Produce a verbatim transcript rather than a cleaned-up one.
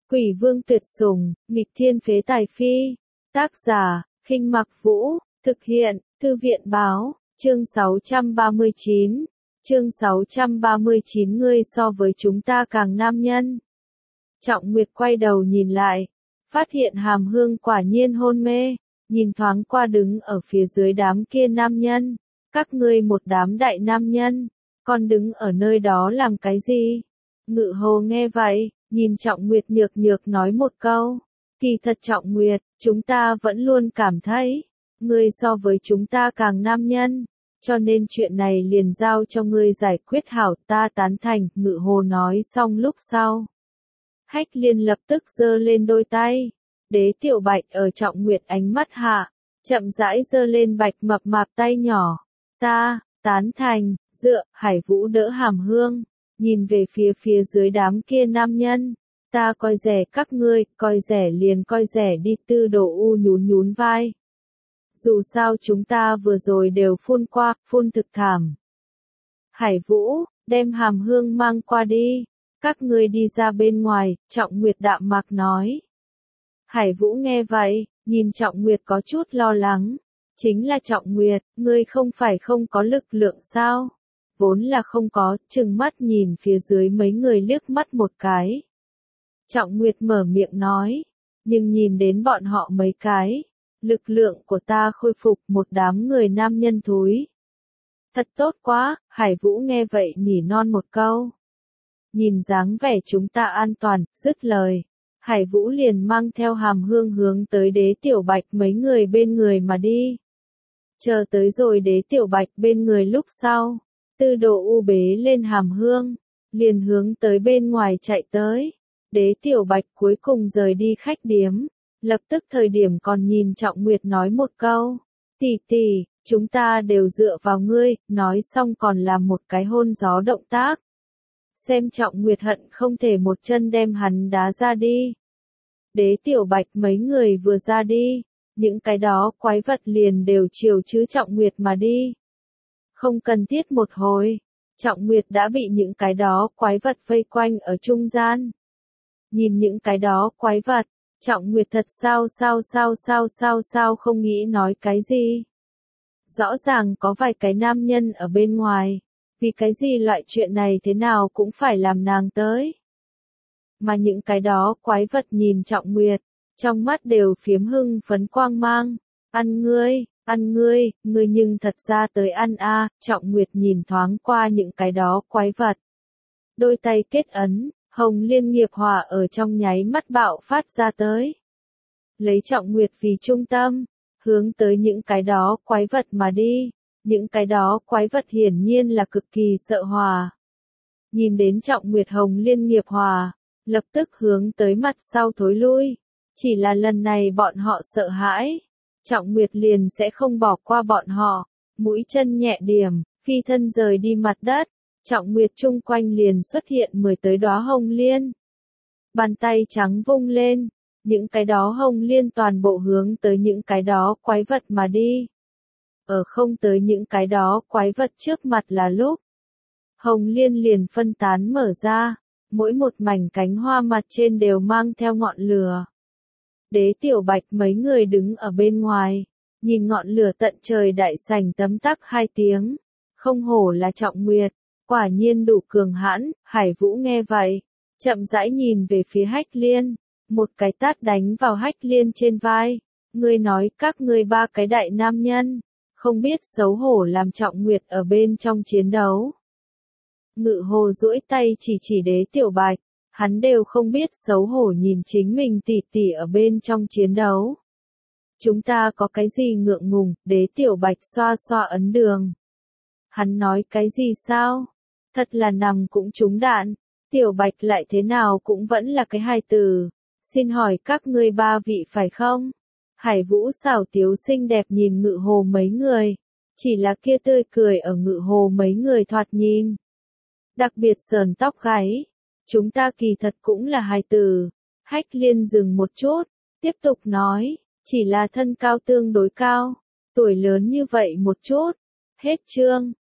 Quỷ vương tuyệt sủng, nghịch thiên phế tài phi. Tác giả, Khinh Mặc Vũ, thực hiện, Thư viện báo, chương sáu trăm ba mươi chín. Chương sáu trăm ba mươi chín ngươi so với chúng ta càng nam nhân. Trọng Nguyệt quay đầu nhìn lại, phát hiện Hàm Hương quả nhiên hôn mê, nhìn thoáng qua đứng ở phía dưới đám kia nam nhân. Các ngươi một đám đại nam nhân, còn đứng ở nơi đó làm cái gì? Ngự Hồ nghe vậy, nhìn Trọng Nguyệt nhược nhược nói một câu. Kỳ thật Trọng Nguyệt, chúng ta vẫn luôn cảm thấy, ngươi so với chúng ta càng nam nhân, cho nên chuyện này liền giao cho ngươi giải quyết hảo, ta tán thành. Ngự Hồ nói xong lúc sau, Hách Liên lập tức giơ lên đôi tay. Đế Tiểu Bạch ở Trọng Nguyệt ánh mắt hạ, chậm rãi giơ lên bạch mập mạp tay nhỏ. Ta, tán thành. Dựa, Hải Vũ đỡ Hàm Hương, nhìn về phía phía dưới đám kia nam nhân. Ta coi rẻ các ngươi, coi rẻ liền coi rẻ đi. Tư Đồ U nhún nhún vai. Dù sao chúng ta vừa rồi đều phun qua, phun thực thảm. Hải Vũ, đem Hàm Hương mang qua đi. Các ngươi đi ra bên ngoài, Trọng Nguyệt đạm mạc nói. Hải Vũ nghe vậy, nhìn Trọng Nguyệt có chút lo lắng. Chính là Trọng Nguyệt, ngươi không phải không có lực lượng sao? Vốn là không có, trừng mắt nhìn phía dưới mấy người liếc mắt một cái. Trọng Nguyệt mở miệng nói, nhưng nhìn đến bọn họ mấy cái, lực lượng của ta khôi phục, một đám người nam nhân thúi. Thật tốt quá, Hải Vũ nghe vậy nỉ non một câu. Nhìn dáng vẻ chúng ta an toàn, dứt lời. Hải Vũ liền mang theo Hàm Hương hướng tới Đế Tiểu Bạch mấy người bên người mà đi. Chờ tới rồi Đế Tiểu Bạch bên người lúc sau, Tư Đồ U bế lên Hàm Hương, liền hướng tới bên ngoài chạy tới. Đế Tiểu Bạch cuối cùng rời đi khách điếm, lập tức thời điểm còn nhìn Trọng Nguyệt nói một câu. Tỷ tỷ, chúng ta đều dựa vào ngươi, nói xong còn làm một cái hôn gió động tác. Xem Trọng Nguyệt hận không thể một chân đem hắn đá ra đi. Đế Tiểu Bạch mấy người vừa ra đi, những cái đó quái vật liền đều chiều chứ Trọng Nguyệt mà đi. Không cần thiết một hồi, Trọng Nguyệt đã bị những cái đó quái vật vây quanh ở trung gian. Nhìn những cái đó quái vật, Trọng Nguyệt thật sao sao sao sao sao sao không nghĩ nói cái gì. Rõ ràng có vài cái nam nhân ở bên ngoài, vì cái gì loại chuyện này thế nào cũng phải làm nàng tới. Mà những cái đó quái vật nhìn Trọng Nguyệt, trong mắt đều phiếm hưng phấn quang mang. Ăn ngươi, ăn ngươi, ngươi nhưng thật ra tới ăn a. À. Trọng Nguyệt nhìn thoáng qua những cái đó quái vật. Đôi tay kết ấn, Hồng Liên nghiệp hỏa ở trong nháy mắt bạo phát ra tới. Lấy Trọng Nguyệt vì trung tâm, hướng tới những cái đó quái vật mà đi. Những cái đó quái vật hiển nhiên là cực kỳ sợ hỏa. Nhìn đến Trọng Nguyệt Hồng Liên nghiệp hỏa, lập tức hướng tới mặt sau thối lui. Chỉ là lần này bọn họ sợ hãi. Trọng Nguyệt liền sẽ không bỏ qua bọn họ. Mũi chân nhẹ điểm, phi thân rời đi mặt đất. Trọng Nguyệt chung quanh liền xuất hiện mười tới đóa hồng liên. Bàn tay trắng vung lên, những cái đó hồng liên toàn bộ hướng tới những cái đó quái vật mà đi. Ở không tới những cái đó quái vật trước mặt là lúc. Hồng liên liền phân tán mở ra, mỗi một mảnh cánh hoa mặt trên đều mang theo ngọn lửa. Đế Tiểu Bạch mấy người đứng ở bên ngoài, nhìn ngọn lửa tận trời đại sảnh tấm tắc hai tiếng. Không hổ là Trọng Nguyệt, quả nhiên đủ cường hãn. Hải Vũ nghe vậy, chậm rãi nhìn về phía Hách Liên, một cái tát đánh vào Hách Liên trên vai. Ngươi nói các ngươi ba cái đại nam nhân, không biết xấu hổ làm Trọng Nguyệt ở bên trong chiến đấu. Ngự Hồ duỗi tay chỉ chỉ Đế Tiểu Bạch, hắn đều không biết xấu hổ nhìn chính mình tỷ tỷ ở bên trong chiến đấu. Chúng ta có cái gì ngượng ngùng? Đế Tiểu Bạch xoa xoa ấn đường. Hắn nói cái gì sao? Thật là nằm cũng trúng đạn. Tiểu Bạch lại thế nào cũng vẫn là cái hài tử. Xin hỏi các ngươi ba vị phải không? Hải Vũ xảo tiếu xinh đẹp nhìn Ngự Hồ mấy người. Chỉ là kia tươi cười ở Ngự Hồ mấy người thoạt nhìn. Đặc biệt sờn tóc gáy. Chúng ta kỳ thật cũng là hài tử. Hách Liên dừng một chút, tiếp tục nói, chỉ là thân cao tương đối cao, tuổi lớn như vậy một chút. Hết chương.